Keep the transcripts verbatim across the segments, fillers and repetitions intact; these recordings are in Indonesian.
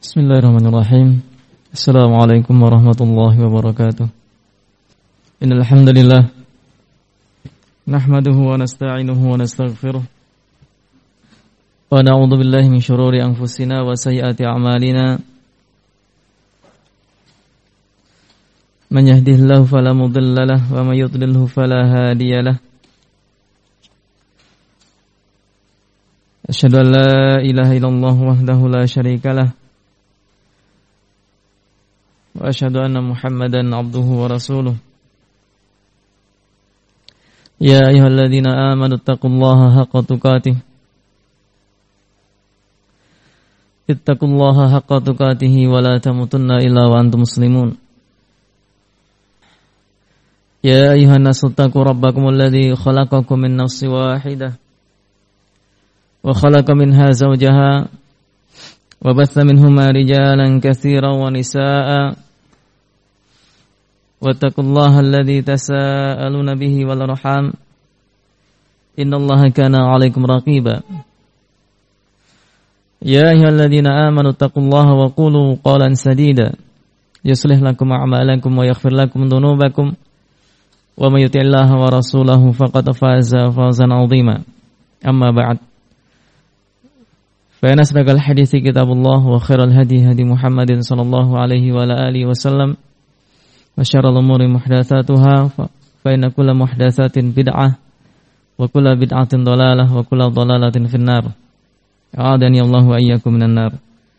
Bismillahirrahmanirrahim. Assalamualaikum warahmatullahi wabarakatuh. Innal hamdalillah nahmaduhu wa nasta'inuhu wa nastaghfiruh wa na'udzu billahi min shururi anfusina wa sayyiati a'malina. Man yahdihillahu fala mudilla lahu wa may yudlilhu fala hadiya lahu. Asyhadu an la ilaha illallah wahdahu la syarika lahu wa asyhadu anna Muhammadan abduhu wa rasuluh. Ya ayyuhalladzina amanu taqullaha haqqa tuqatih ittaqullaha haqqa tuqatih wa la tamutunna illa wa antum muslimun. Ya ayyuhan nasu taqu rabbakumul ladzi khalaqakum min nafsin wahidah wa khalaqa minha zawjaha wa batha minhuma rijalan katsiran wa nisaa'a wattaqullaha alladzi tasaaluna bihi wal arham innallaha kana 'alaikum raqiba. Ya ayyuhalladzina amanu taqullaha wa qulu qawlan sadida yuslih lakum a'malakum wa yaghfir lakum dhunubakum wa may yuti'illaha wa rasulahu faqad faza fawzan 'azima. Amma ba'd. Fa inna asdaqal hadithi kitabullah wa khairal hadi hadi Muhammadin sallallahu alaihi wa ala alihi wasallam wa syarrul umuri muhdatsatuha fa inna kulla muhdatsatin bid'ah wa kulla bid'atin dhalalah wa kulla dhalalatin finnar. A'adani Allahu wa iyyakum minan nar.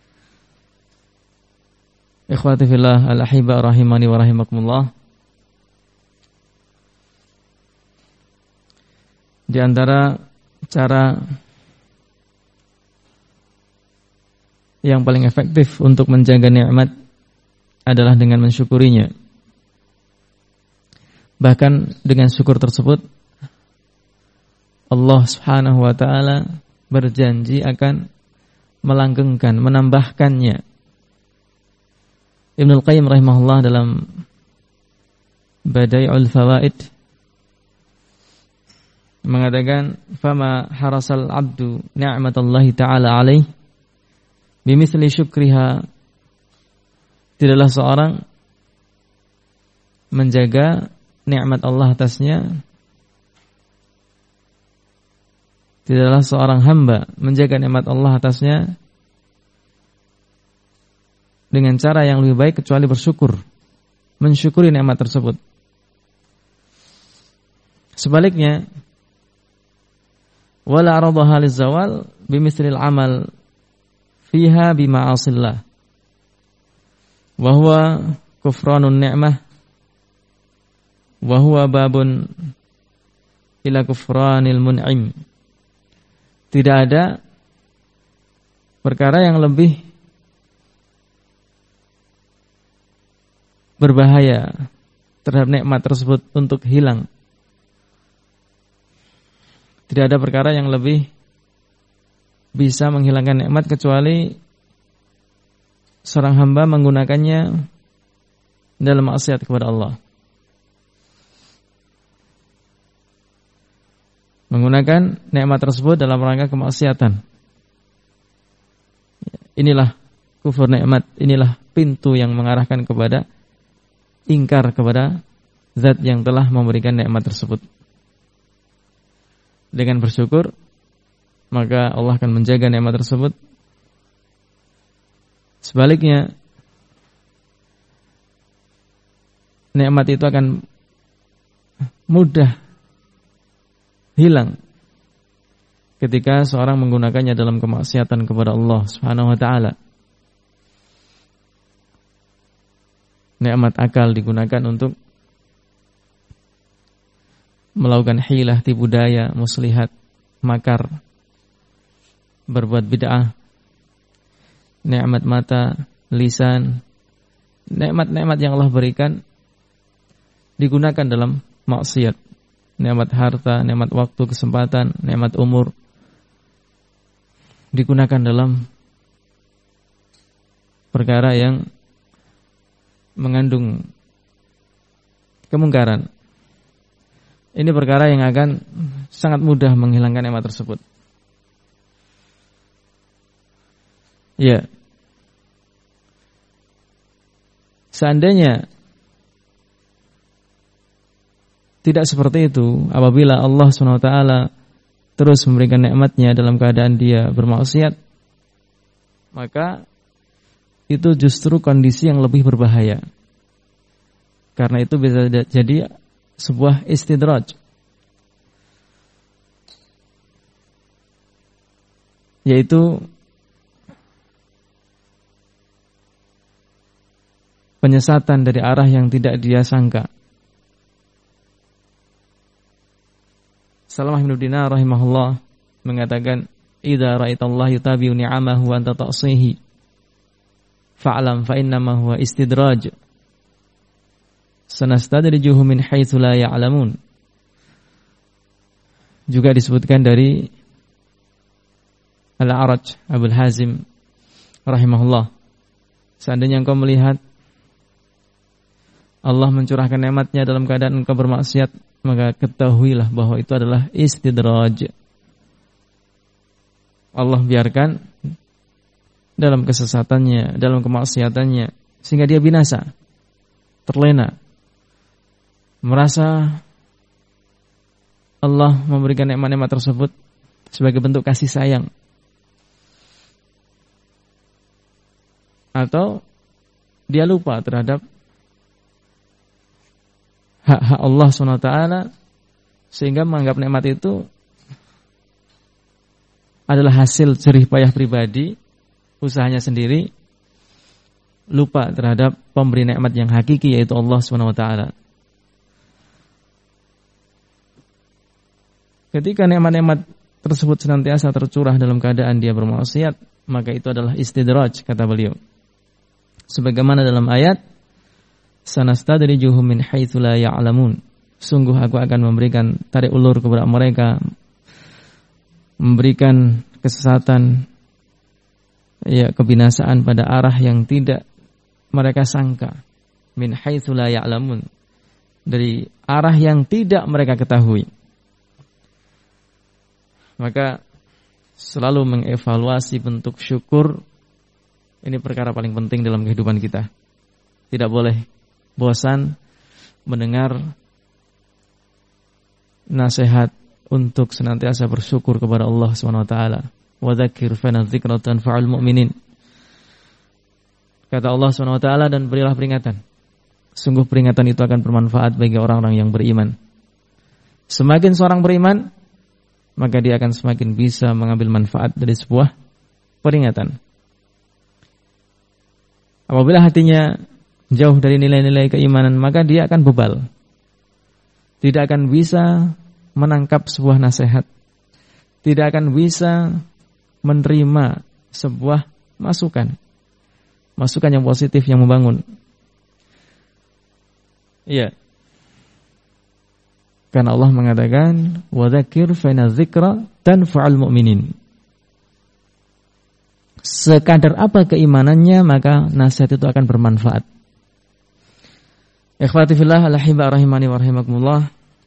Ikhwati fillah al-ahibba rahimani wa rahimakumullah. Di antara cara yang paling efektif untuk menjaga nikmat adalah dengan mensyukurinya. Bahkan dengan syukur tersebut Allah Subhanahu wa taala berjanji akan melanggengkan, menambahkannya. Ibnul Qayyim rahimahullah dalam Badai'ul Fawaid mengatakan, "Fama harasal 'abdu ni'matallahi ta'ala 'alaihi bimithli syukriha." Tidaklah seorang menjaga nikmat Allah atasnya, tidaklah seorang hamba menjaga nikmat Allah atasnya dengan cara yang lebih baik kecuali bersyukur, mensyukuri nikmat tersebut. Sebaliknya, wala aradaha lizawal bimithlil amal fiha bima'asillah wa huwa kufranun ni'mah wa huwa babun ila kufranil mun'im. Tidak ada perkara yang lebih berbahaya terhadap nikmat tersebut untuk hilang. Tidak ada perkara yang lebih bisa menghilangkan nikmat kecuali seorang hamba menggunakannya dalam maksiat kepada Allah. Menggunakan nikmat tersebut dalam rangka kemaksiatan. Inilah kufur nikmat, inilah pintu yang mengarahkan kepada ingkar kepada zat yang telah memberikan nikmat tersebut. Dengan bersyukur, maka Allah akan menjaga nikmat tersebut. Sebaliknya, nikmat itu akan mudah hilang ketika seorang menggunakannya dalam kemaksiatan kepada Allah Subhanahu wa taala. Nikmat akal digunakan untuk melakukan hilah, tipu daya, muslihat, makar, berbuat bid'ah. Nikmat mata, lisan, nikmat-nikmat yang Allah berikan digunakan dalam maksiat. Nikmat harta, nikmat waktu, kesempatan, nikmat umur digunakan dalam perkara yang mengandung kemungkaran. Ini perkara yang akan sangat mudah menghilangkan nikmat tersebut. Ya. Seandainya tidak seperti itu, apabila Allah subhanahu wa taala terus memberikan nikmatnya dalam keadaan dia bermaksiat, maka itu justru kondisi yang lebih berbahaya. Karena itu bisa jadi sebuah istidraj, yaitu penyesatan dari arah yang tidak dia sangka. Salamah bin Dinar rahimahullah mengatakan, "Idza ra'aitallaha yutabi'u ni'amahu wa anta ta'sihi, fa'lam fa innama huwa istidraj. Sanastadrijuhum min haitsu la ya'lamun." Juga disebutkan dari Al-A'raj Abul Hazim rahimahullah, seandainya engkau melihat Allah mencurahkan nikmatnya dalam keadaan engkau bermaksiat, maka ketahuilah bahwa itu adalah istidraj. Allah biarkan dalam kesesatannya, dalam kemaksiatannya, sehingga dia binasa, terlena, merasa Allah memberikan nikmat-nikmat tersebut sebagai bentuk kasih sayang, atau dia lupa terhadap hak-hak Allah subhanahu wa taala, sehingga menganggap nikmat itu adalah hasil jerih payah pribadi, usahanya sendiri, lupa terhadap pemberi nikmat yang hakiki, yaitu Allah subhanahu wa taala. Ketika nikmat-nikmat tersebut senantiasa tercurah dalam keadaan dia bermaksiat, maka itu adalah istidraj, kata beliau. Sebagaimana dalam ayat, "Sanastadrijuhum min haitsu la ya'lamun." Sungguh aku akan memberikan tarik ulur kepada mereka, memberikan kesesatan, ya, kebinasaan pada arah yang tidak mereka sangka. Min haitsu la ya'lamun, dari arah yang tidak mereka ketahui. Maka selalu mengevaluasi bentuk syukur, ini perkara paling penting dalam kehidupan kita. Tidak boleh bosan mendengar nasihat untuk senantiasa bersyukur kepada Allah subhanahu wa taala. Wa dzakir fa dzikra tanfa'ul mu'minin. Kata Allah subhanahu wa taala, dan berilah peringatan. Sungguh peringatan itu akan bermanfaat bagi orang-orang yang beriman. Semakin seorang beriman, maka dia akan semakin bisa mengambil manfaat dari sebuah peringatan. Apabila hatinya jauh dari nilai-nilai keimanan, maka dia akan bebal. Tidak akan bisa menangkap sebuah nasihat. Tidak akan bisa menerima sebuah masukan. Masukan yang positif, yang membangun. Iya. Karena Allah mengatakan, "Wa dzakir fa inna dzikra tanfa'ul mu'minin." Sekadar apa keimanannya, maka nasihat itu akan bermanfaat. Ikhwati fillah, al-ahibba rahimani wa rahimakumullah.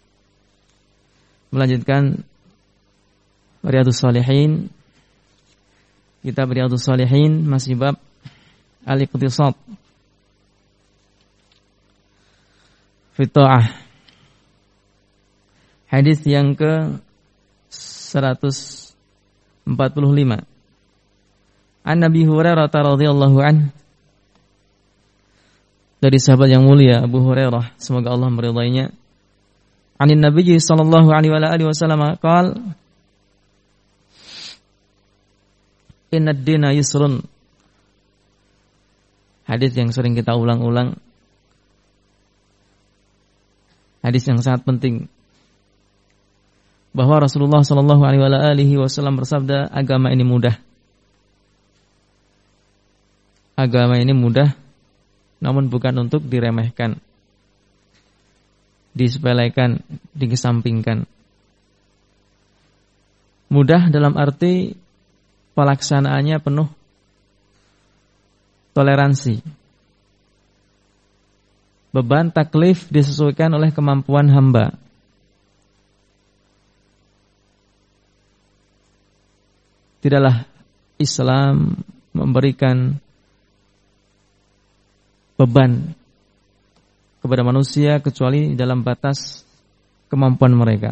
Melanjutkan Riyadhus Shalihin. Kitab Riyadhus Shalihin masih bab al-iqtisad fi ta'ah. Hadis yang ke seratus empat puluh lima. An Nabi Hurairah radhiyallahu anhu, dari sahabat yang mulia Abu Hurairah, semoga Allah meridainya. Anin Nabi sallallahu alaihi wa alihi wasallam qaal, "Inna ad-dina yusrun." Hadis yang sering kita ulang-ulang. Hadis yang sangat penting. Bahwa Rasulullah sallallahu alaihi wasallam bersabda, agama ini mudah. Agama ini mudah, namun bukan untuk diremehkan, disepelekan, dikesampingkan. Mudah dalam arti pelaksanaannya penuh toleransi. Beban taklif disesuaikan oleh kemampuan hamba. Tidaklah Islam memberikan beban kepada manusia kecuali dalam batas kemampuan mereka.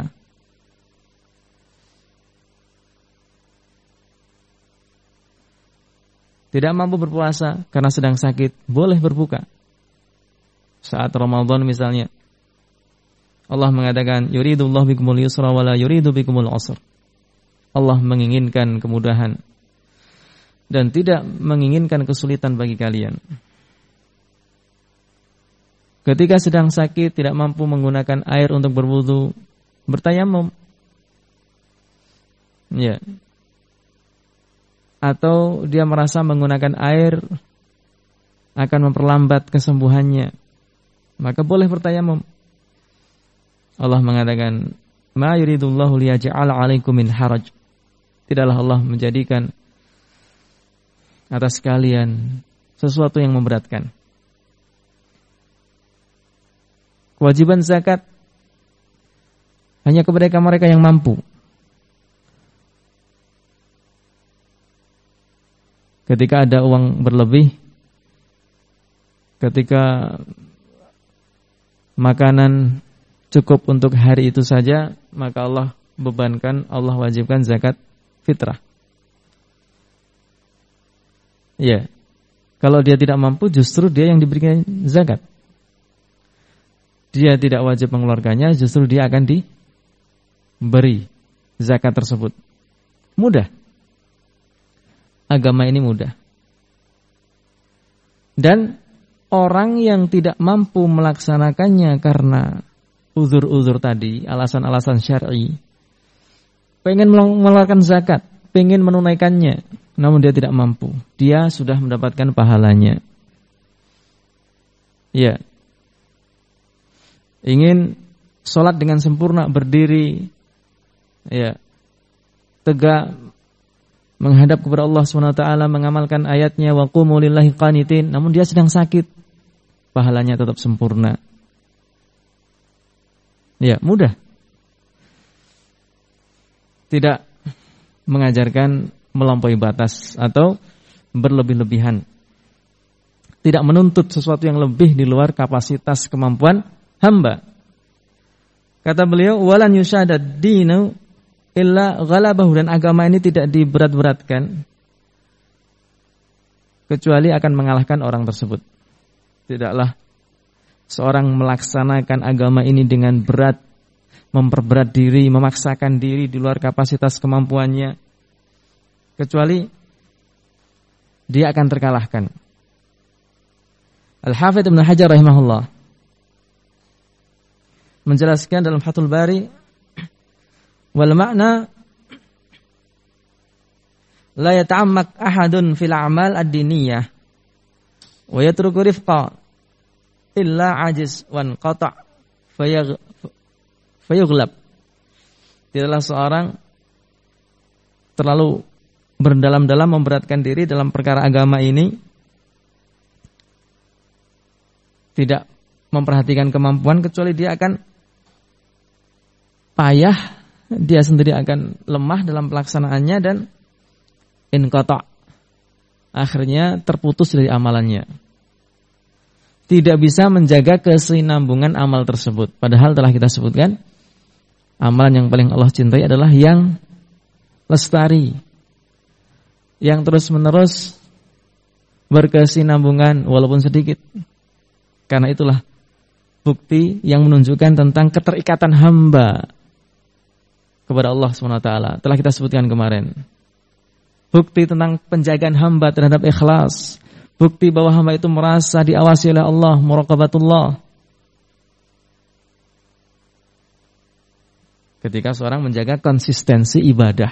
Tidak mampu berpuasa karena sedang sakit, boleh berbuka. Saat Ramadan misalnya, Allah mengatakan, yuridullahu bikumul yusra wa la yuridu bikumul usra. Allah menginginkan kemudahan dan tidak menginginkan kesulitan bagi kalian. Ketika sedang sakit, tidak mampu menggunakan air untuk berwudu, bertayamum. Ya. Atau dia merasa menggunakan air akan memperlambat kesembuhannya, maka boleh bertayamum. Allah mengatakan, ma yuridullahu liyaj'ala 'alaikum min haraj. Tidaklah Allah menjadikan atas kalian sesuatu yang memberatkan. Kewajiban zakat hanya kepada mereka yang mampu. Ketika ada uang berlebih, ketika makanan cukup untuk hari itu saja, maka Allah bebankan, Allah wajibkan zakat fitrah. Ya, kalau dia tidak mampu, justru dia yang diberikan zakat. Dia tidak wajib mengeluarkannya, justru dia akan diberi zakat tersebut. Mudah. Agama ini mudah. Dan orang yang tidak mampu melaksanakannya karena uzur-uzur tadi, alasan-alasan syar'i, pengen mengeluarkan zakat, pengen menunaikannya, namun dia tidak mampu, dia sudah mendapatkan pahalanya. Ya. Ingin sholat dengan sempurna, berdiri, ya, tegak, menghadap kepada Allah subhanahu wa taala, mengamalkan ayatnya wa qumu lillahi qanitin, namun dia sedang sakit, pahalanya tetap sempurna. Ya, mudah. Tidak mengajarkan melampaui batas atau berlebih-lebihan. Tidak menuntut sesuatu yang lebih di luar kapasitas kemampuan hamba. Kata beliau, walan yushadad dinu illa ghalabahu, dan agama ini tidak diberat-beratkan kecuali akan mengalahkan orang tersebut. Tidaklah seorang melaksanakan agama ini dengan berat, memperberat diri, memaksakan diri di luar kapasitas kemampuannya, kecuali dia akan terkalahkan. Al-Hafidz Ibnu Hajar rahimahullah menjelaskan dalam Fathul Bari, wal makna la yata'ammak ahadun fil a'mal ad-diniyah wa yatruku rifqa illa ajiz wan qata' fayughlab. Tidaklah seorang terlalu berdalam-dalam memberatkan diri dalam perkara agama ini, tidak memperhatikan kemampuan, kecuali dia akan payah, dia sendiri akan lemah dalam pelaksanaannya dan inqata', akhirnya terputus dari amalannya. Tidak bisa menjaga kesinambungan amal tersebut. Padahal telah kita sebutkan, amalan yang paling Allah cintai adalah yang lestari, yang terus-menerus berkesinambungan walaupun sedikit. Karena itulah bukti yang menunjukkan tentang keterikatan hamba kepada Allah subhanahu wa taala. Telah kita sebutkan kemarin. Bukti tentang penjagaan hamba terhadap ikhlas. Bukti bahwa hamba itu merasa diawasi oleh Allah, muraqabatullah. Ketika seorang menjaga konsistensi ibadah.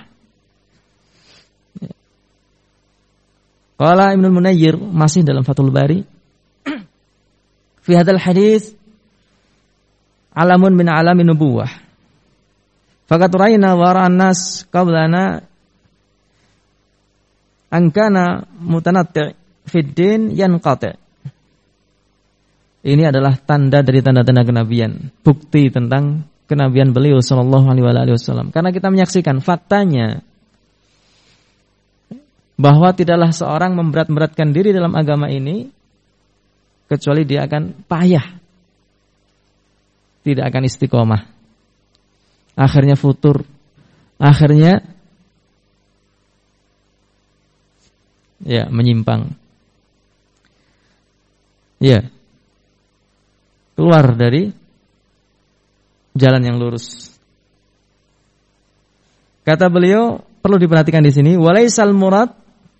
Qala Ibnu Munayyir, masih dalam Fathul Bari, fi hadzal hadits alamun min alamin nubuwah. Faqad ra'ayna wara'an nas qablana an kana mutanatti' fid din yanqati'. Ini adalah tanda dari tanda-tanda kenabian, bukti tentang kenabian beliau sallallahu alaihi wasallam. Karena kita menyaksikan faktanya bahwa tidaklah seorang memberat-beratkan diri dalam agama ini kecuali dia akan payah tidak akan istiqomah. Akhirnya futur. Akhirnya ya menyimpang. Ya. Keluar dari jalan yang lurus. Kata beliau, perlu diperhatikan di sini, walaisal murad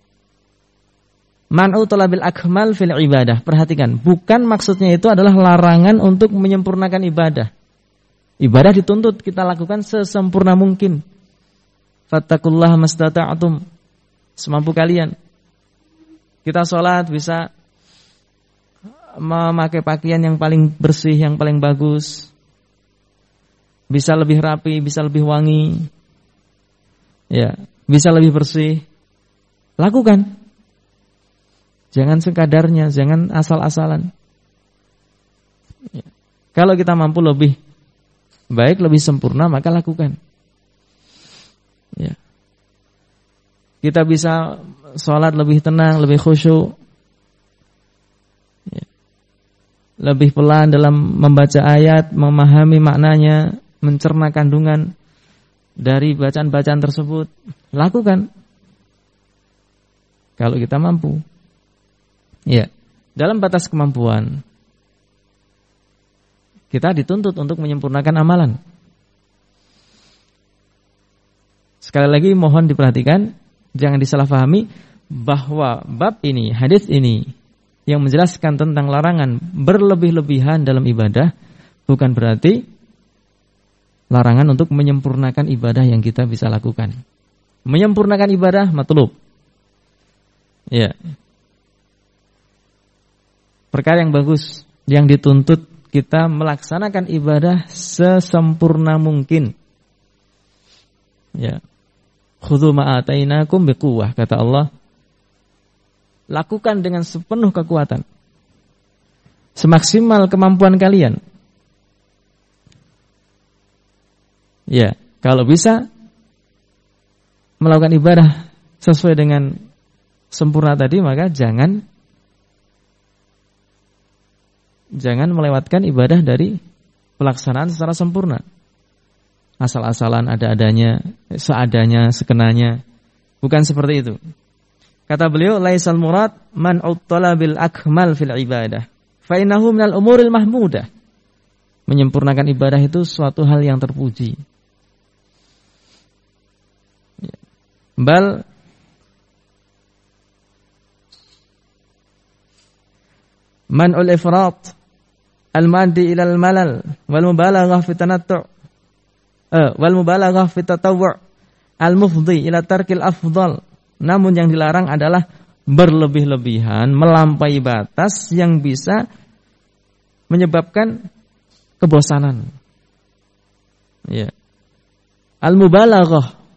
man'u talabil akmal fil ibadah. Perhatikan, bukan maksudnya itu adalah larangan untuk menyempurnakan ibadah. Ibadah dituntut kita lakukan sesempurna mungkin. Fattaqullaha mastata'tum. Semampu kalian. Kita sholat bisa memakai pakaian yang paling bersih, yang paling bagus. Bisa lebih rapi, bisa lebih wangi. Ya, bisa lebih bersih. Lakukan. Jangan sekadarnya, jangan asal-asalan. Ya. Kalau kita mampu lebih baik, lebih sempurna, maka lakukan. Ya. Kita bisa sholat lebih tenang, lebih khusyuk. Ya. Lebih pelan dalam membaca ayat, memahami maknanya, mencerna kandungan dari bacaan-bacaan tersebut. Lakukan. Kalau kita mampu. Ya, dalam batas kemampuan kita dituntut untuk menyempurnakan amalan. Sekali lagi mohon diperhatikan, jangan disalahpahami bahwa bab ini, hadis ini yang menjelaskan tentang larangan berlebih-lebihan dalam ibadah bukan berarti larangan untuk menyempurnakan ibadah yang kita bisa lakukan. Menyempurnakan ibadah matlub. Ya. Perkara yang bagus, yang dituntut kita melaksanakan ibadah sesempurna mungkin. Ya. Khudzu ma atainakum biquwwah, kata Allah. Lakukan dengan sepenuh kekuatan. Semaksimal kemampuan kalian. Ya, kalau bisa melakukan ibadah sesuai dengan sempurna tadi, maka jangan Jangan melewatkan ibadah dari pelaksanaan secara sempurna. Asal-asalan, ada-adanya, seadanya, sekenanya. Bukan seperti itu. Kata beliau, laisal murad man'ut talabil akmal fil ibadah. Fa innahu minal umuril mahmudah. Menyempurnakan ibadah itu suatu hal yang terpuji. Bal man'ul ifrat al-madi ilal malal wal mubalaghah fi tanattu' eh wal mubalaghah fi tatawwu' al-mufdhi ila tarkil afdal. Namun yang dilarang adalah berlebih-lebihan, melampaui batas yang bisa menyebabkan kebosanan. Ya. Al-mubalaghah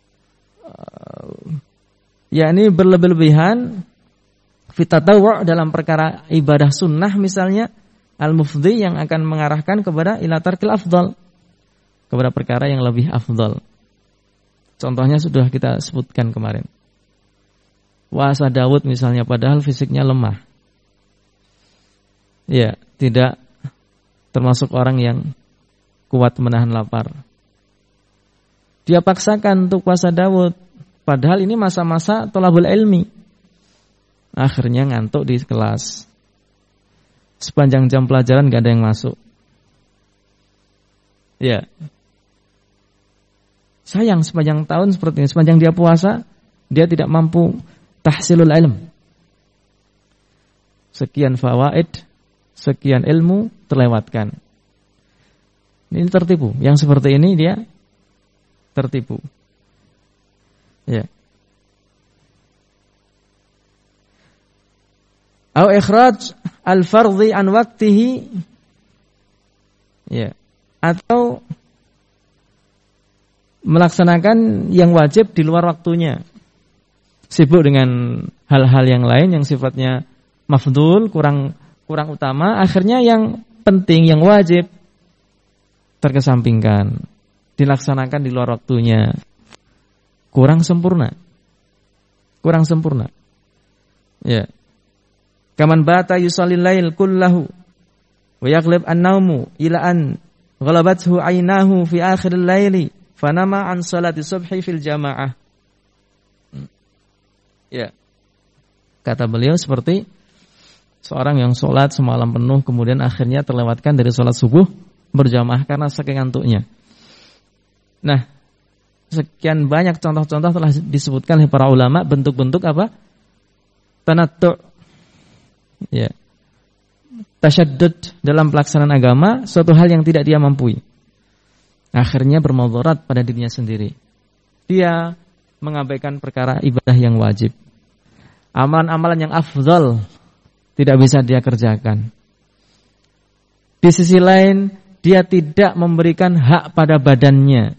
yakni berlebih-lebihan fi tatawwu' dalam perkara ibadah sunnah misalnya, al-mufdhi yang akan mengarahkan kepada ila tarkil afdal, kepada perkara yang lebih afdal. Contohnya sudah kita sebutkan kemarin. Puasa Daud misalnya, padahal fisiknya lemah. Ya, tidak termasuk orang yang kuat menahan lapar. Dia paksakan untuk puasa Daud, padahal ini masa-masa thalabul ilmi. Akhirnya ngantuk di kelas. Sepanjang jam pelajaran gak ada yang masuk. Ya. Sayang sepanjang tahun seperti ini, sepanjang dia puasa, dia tidak mampu tahsilul ilm. Sekian fawaid, sekian ilmu terlewatkan. Ini tertipu. Yang seperti ini dia tertipu. Ya. Au ikhraj al-fardhi an waqtihi, ya, atau melaksanakan yang wajib di luar waktunya. Sibuk dengan hal-hal yang lain yang sifatnya mafdhul, kurang kurang utama, akhirnya yang penting, yang wajib terkesampingkan, dilaksanakan di luar waktunya. Kurang sempurna. Kurang sempurna. Ya. Kaman bata yusallil lail kullahu wa yaghlib an-naumu ila an ghalabathu 'ainahu fi akhiril laili fanama an salati subhi fil jamaah. Ya. Kata beliau seperti seorang yang sholat semalam penuh kemudian akhirnya terlewatkan dari sholat subuh berjamaah karena saking ngantuknya. Nah, sekian banyak contoh-contoh telah disebutkan oleh para ulama bentuk-bentuk apa? Tanattu'. Ya. Tasyaddud dalam pelaksanaan agama, suatu hal yang tidak dia mampu. Akhirnya bermudarat pada dirinya sendiri. Dia mengabaikan perkara ibadah yang wajib. Amalan-amalan yang afdal tidak bisa dia kerjakan. Di sisi lain, dia tidak memberikan hak pada badannya.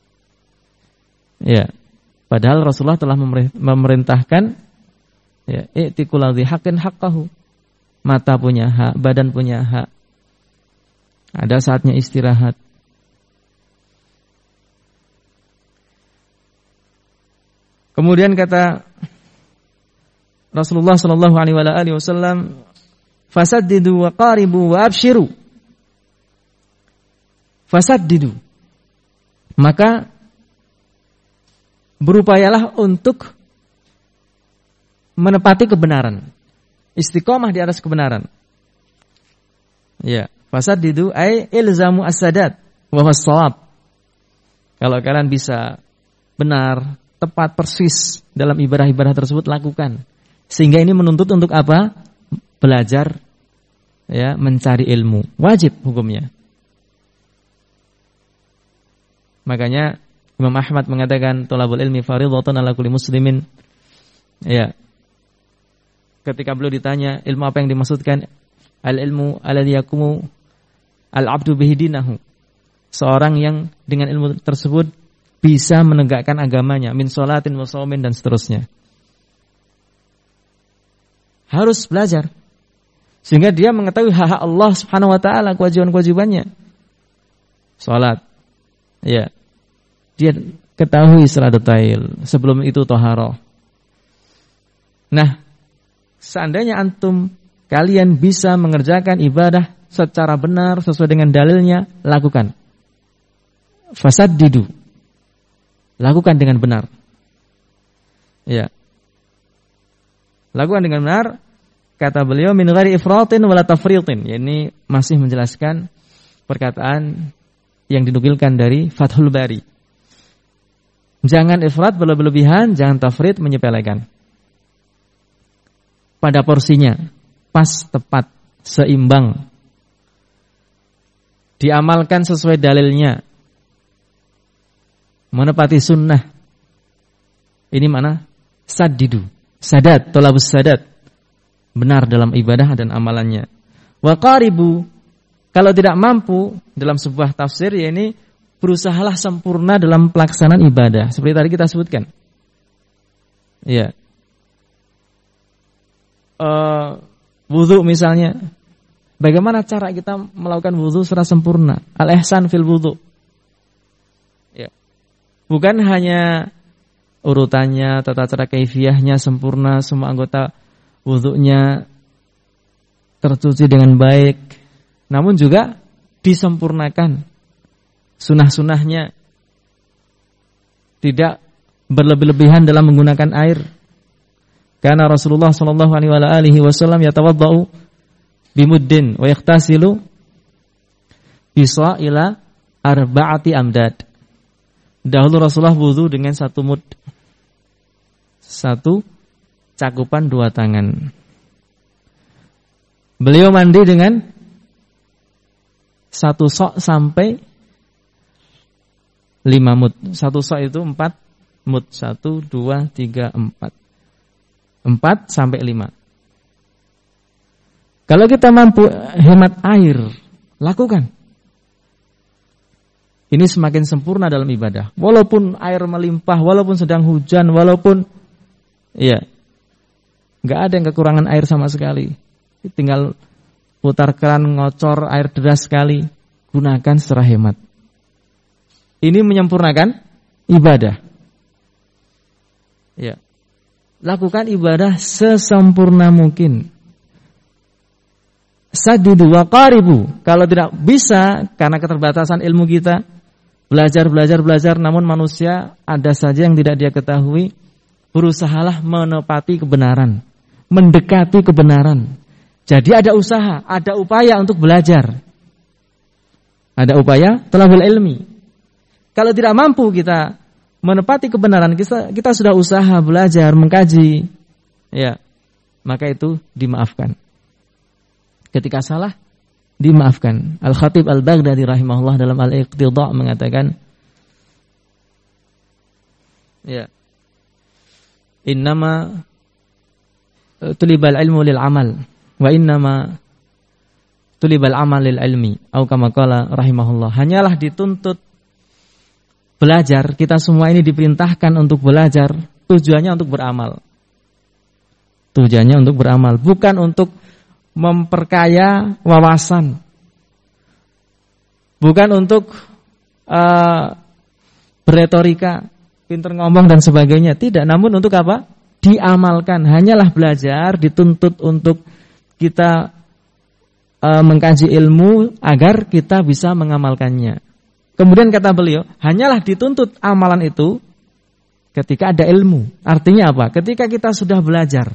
Ya, padahal Rasulullah telah memerintahkan ya, i'tikul ladzi haqqin haqqahu. Mata punya hak, badan punya hak. Ada saatnya istirahat. Kemudian kata Rasulullah sallallahu alaihi wasallam, fasaddidu wa qaribu wa abshiru. Fasaddidu. Maka berupayalah untuk menepati kebenaran. Istiqomah di atas kebenaran. Ya, fasaddidu ay ilzamu as-sadat wa huwa as-shawab. Kalau kalian bisa benar, tepat, persis dalam ibadah-ibadah tersebut, lakukan. Sehingga ini menuntut untuk apa? Belajar, ya, mencari ilmu. Wajib hukumnya. Makanya Imam Ahmad mengatakan thalabul ilmi fardhatun ala kulli muslimin. Ya. Ketika beliau ditanya ilmu apa yang dimaksudkan, al-ilmu alladhi yaqumu al-'abdu bihi dinahu. Seorang yang dengan ilmu tersebut bisa menegakkan agamanya, min sholatin wa shaumin dan seterusnya. Harus belajar sehingga dia mengetahui hak Allah Subhanahu wa taala, kewajiban-kewajibannya. Salat. Ya. Dia ketahui secara detail. Sebelum itu taharah. Nah, seandainya antum kalian bisa mengerjakan ibadah secara benar sesuai dengan dalilnya, lakukan. Fasaddidu. Lakukan dengan benar. Ya. Lakukan dengan benar. Kata beliau min ghairi ifratin wala tafritin. Ini masih menjelaskan perkataan yang dinukilkan dari Fathul Bari. Jangan ifrat berlebihan, jangan tafrit menyepelekan. Pada porsinya, pas, tepat, seimbang. Diamalkan sesuai dalilnya. Menepati sunnah. Ini mana? Saddidu. Sadat, tolabus sadat. Benar dalam ibadah dan amalannya. Wa qaribu. Kalau tidak mampu dalam sebuah tafsir, ya ini berusahalah sempurna dalam pelaksanaan ibadah. Seperti tadi kita sebutkan. Ya. Uh, wudu misalnya. Bagaimana cara kita melakukan wudu secara sempurna? Al-ihsan fil wudu. Ya. Bukan hanya urutannya, tata cara kaifiyahnya sempurna, semua anggota wudunya tercuci dengan baik. Namun juga disempurnakan sunah-sunahnya, tidak berlebih-lebihan dalam menggunakan air. Karena Rasulullah sallallahu alaihi wasallam yatawaddau bimuddin wa yaghtasilu bisa ila arba'ati amdad. Dahulu Rasulullah wudu dengan satu mud, satu cakupan dua tangan. Beliau mandi dengan satu sok sampai lima mud. Satu sok itu empat mud. Satu, dua, tiga, empat. Empat sampai lima. Kalau kita mampu hemat air, lakukan. Ini semakin sempurna dalam ibadah. Walaupun air melimpah, walaupun sedang hujan, walaupun ya, nggak ada yang kekurangan air sama sekali. Tinggal putar keran, ngocor air deras sekali, gunakan secara hemat. Ini menyempurnakan ibadah. Ya. Lakukan ibadah sesempurna mungkin. Sadidu wa qaribu. Kalau tidak bisa karena keterbatasan ilmu kita, belajar, belajar, belajar, namun manusia ada saja yang tidak dia ketahui, berusahalah menepati kebenaran, mendekati kebenaran. Jadi ada usaha, ada upaya untuk belajar. Ada upaya talabul ilmi. Kalau tidak mampu kita menepati kebenaran, kita, kita sudah usaha belajar, mengkaji, ya, maka itu dimaafkan. Ketika salah, dimaafkan. Al-Khatib Al-Baghdadi rahimahullah dalam Al-Iqtidha mengatakan, ya, innama tulibal ilmu lil amal, wa innama tulibal amal lil ilmi, atau kama qala rahimahullah. Hanyalah dituntut belajar, kita semua ini diperintahkan untuk belajar, tujuannya untuk beramal. Tujuannya untuk beramal, bukan untuk memperkaya wawasan, bukan untuk uh, berretorika, pintar ngomong dan sebagainya. Tidak, namun untuk apa? Diamalkan. Hanyalah belajar, dituntut untuk kita uh, mengkaji ilmu agar kita bisa mengamalkannya. Kemudian kata beliau, hanyalah dituntut amalan itu ketika ada ilmu. Artinya apa? Ketika kita sudah belajar,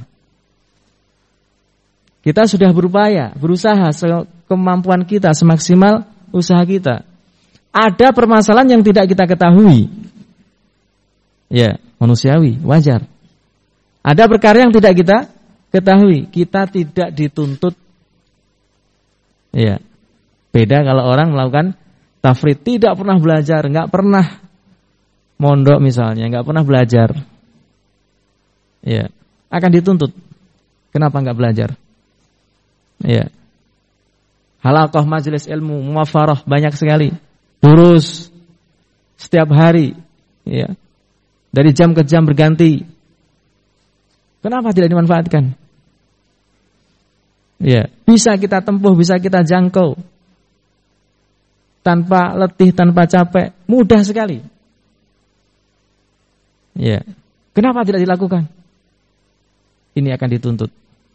kita sudah berupaya, berusaha sekemampuan kita, semaksimal usaha kita. Ada permasalahan yang tidak kita ketahui. Ya, manusiawi, wajar. Ada perkara yang tidak kita ketahui, kita tidak dituntut. Ya, beda kalau orang melakukan tafrid, tidak pernah belajar, nggak pernah mondok misalnya, nggak pernah belajar. Ya, akan dituntut. Kenapa nggak belajar? Ya, halaqah majelis ilmu, mumafarah banyak sekali, durus setiap hari, ya, dari jam ke jam berganti. Kenapa tidak dimanfaatkan? Ya, bisa kita tempuh, bisa kita jangkau, tanpa letih, tanpa capek, mudah sekali. Ya, kenapa tidak dilakukan? Ini akan dituntut.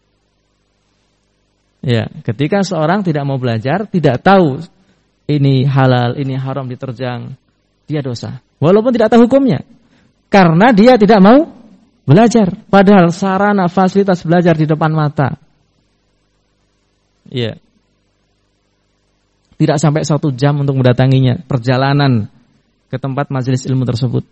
Ya, ketika seorang tidak mau belajar, tidak tahu ini halal, ini haram diterjang, dia dosa. Walaupun tidak tahu hukumnya. Karena dia tidak mau belajar. Padahal sarana fasilitas belajar di depan mata. Ya. Tidak sampai satu jam untuk mendatanginya. Perjalanan ke tempat majelis ilmu tersebut.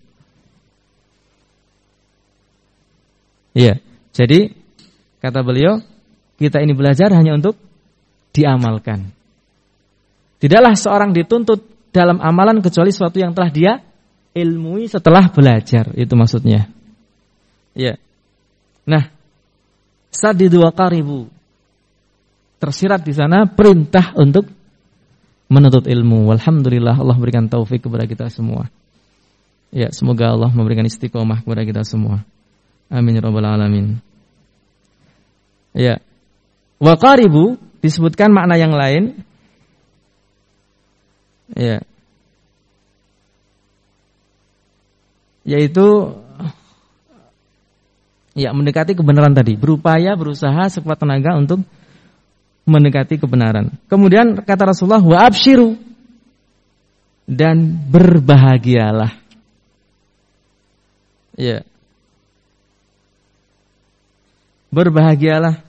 Ya, jadi kata beliau, kita ini belajar hanya untuk diamalkan. Tidaklah seorang dituntut dalam amalan kecuali sesuatu yang telah dia ilmui setelah belajar. Itu maksudnya. Ya. Nah, sadidu wa qaribu. Tersirat di sana perintah untuk menuntut ilmu. Walhamdulillah, Allah berikan taufik kepada kita semua. Ya, semoga Allah memberikan istiqomah kepada kita semua. Amin ya rabbal alamin. Ya. Wa qaribu disebutkan makna yang lain. Ya. Yaitu ya mendekati kebenaran tadi, berupaya, berusaha sekuat tenaga untuk mendekati kebenaran. Kemudian kata Rasulullah, wa absyiru, dan berbahagialah. Ya. Berbahagialah.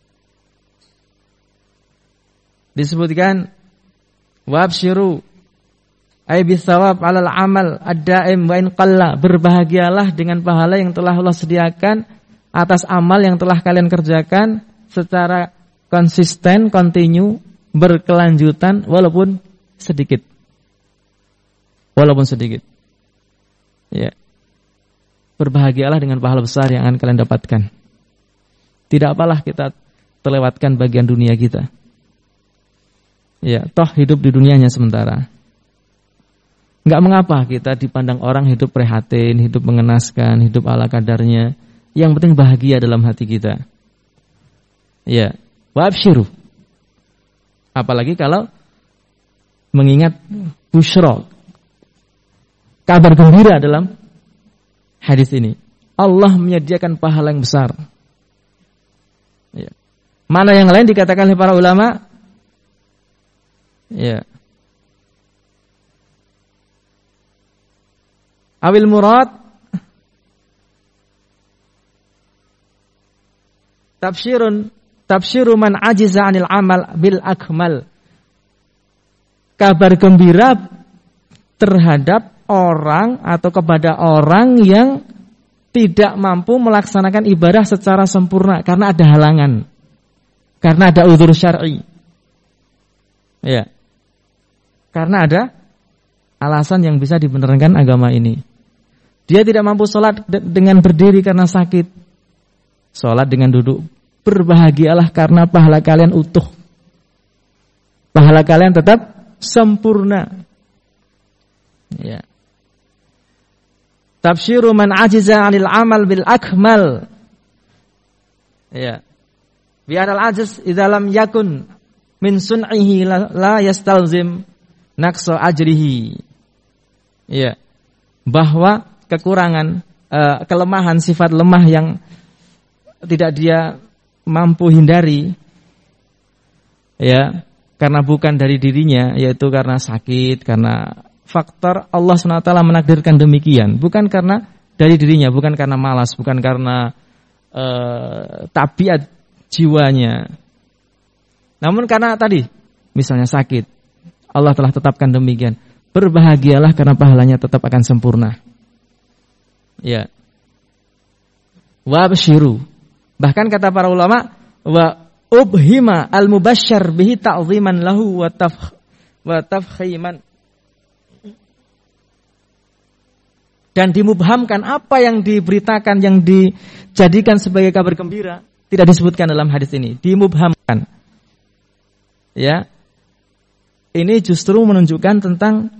Disebutkan wabsyiru ay bisawab 'alal amal ad-daim wa in qalla, berbahagialah dengan pahala yang telah Allah sediakan atas amal yang telah kalian kerjakan secara konsisten, kontinu, berkelanjutan walaupun sedikit. Walaupun sedikit. Ya. Berbahagialah dengan pahala besar yang akan kalian dapatkan. Tidak apalah kita terlewatkan bagian dunia kita. Ya, toh hidup di dunia hanya sementara. Enggak mengapa kita dipandang orang hidup prihatin, hidup mengenaskan, hidup ala kadarnya. Yang penting bahagia dalam hati kita. Ya, wa absyiru. Apalagi kalau mengingat busyra, kabar gembira dalam hadis ini. Allah menyediakan pahala yang besar. Ya. Mana yang lain dikatakan oleh para ulama, Ya. Awil murad tafsirun tafsiru man ajiza 'anil amal bil akmal. Kabar gembira terhadap orang atau kepada orang yang tidak mampu melaksanakan ibadah secara sempurna karena ada halangan. Karena ada uzur syar'i. Ya. Karena ada alasan yang bisa dibenarkan agama ini. Dia tidak mampu sholat dengan berdiri karena sakit. Sholat dengan duduk. Berbahagialah karena pahala kalian utuh. Pahala kalian tetap sempurna. Ya. Tafsiru man ajiza 'anil amal bil akmal. Ya. Bi anal ajiz idza lam yakun min sun'ihi la yastalzim naqsa ajrihi. Ya. Bahwa kekurangan, uh, kelemahan, sifat lemah yang tidak dia mampu hindari, ya, karena bukan dari dirinya, yaitu karena sakit, karena faktor Allah subhanahu wa taala menakdirkan demikian, bukan karena dari dirinya, bukan karena malas, bukan karena uh, tabiat jiwanya, namun karena tadi, misalnya sakit, Allah telah tetapkan demikian. Berbahagialah karena pahalanya tetap akan sempurna. Ya. Wa basyiru. Bahkan kata para ulama, wa ubhima al-mubasysyar bihi ta'ziman lahu wa taf wa tafkhiman. Dan dimubhamkan apa yang diberitakan, yang dijadikan sebagai kabar gembira, tidak disebutkan dalam hadis ini, dimubhamkan. Ya. Ini justru menunjukkan tentang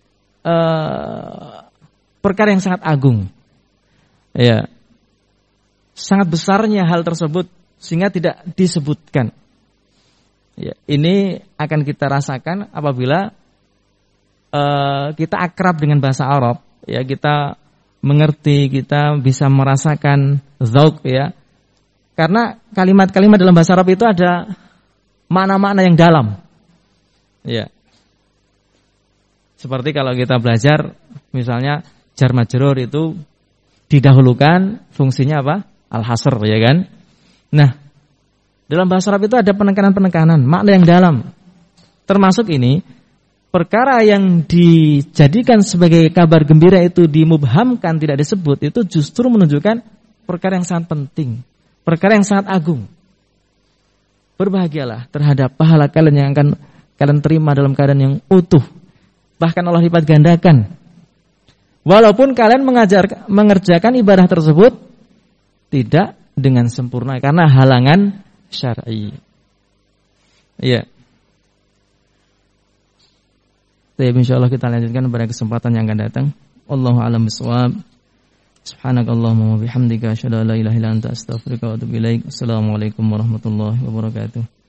uh, perkara yang sangat agung. Ya, sangat besarnya hal tersebut sehingga tidak disebutkan. Ya, ini akan kita rasakan apabila uh, kita akrab dengan bahasa Arab. Ya, kita mengerti, kita bisa merasakan zauq, ya. Karena kalimat-kalimat dalam bahasa Arab itu ada makna-makna yang dalam. Ya. Seperti kalau kita belajar misalnya jar majrur itu didahulukan fungsinya apa? Al-hasr, ya kan? Nah, dalam bahasa Arab itu ada penekanan-penekanan, makna yang dalam. Termasuk ini, perkara yang dijadikan sebagai kabar gembira itu dimubhamkan, tidak disebut, itu justru menunjukkan perkara yang sangat penting, perkara yang sangat agung. Berbahagialah terhadap pahala kalian yang akan kalian terima dalam keadaan yang utuh. Bahkan Allah lipat gandakan. Walaupun kalian mengajar, mengerjakan ibadah tersebut tidak dengan sempurna karena halangan syar'i. Iya. Baik, insyaallah kita lanjutkan pada kesempatan yang akan datang. Wallahu a'lam bishawab. Subhanakallahumma wa bihamdika asyhadu an la ilaha illa anta astaghfiruka wa atubu ilaik. Assalamualaikum warahmatullahi wabarakatuh.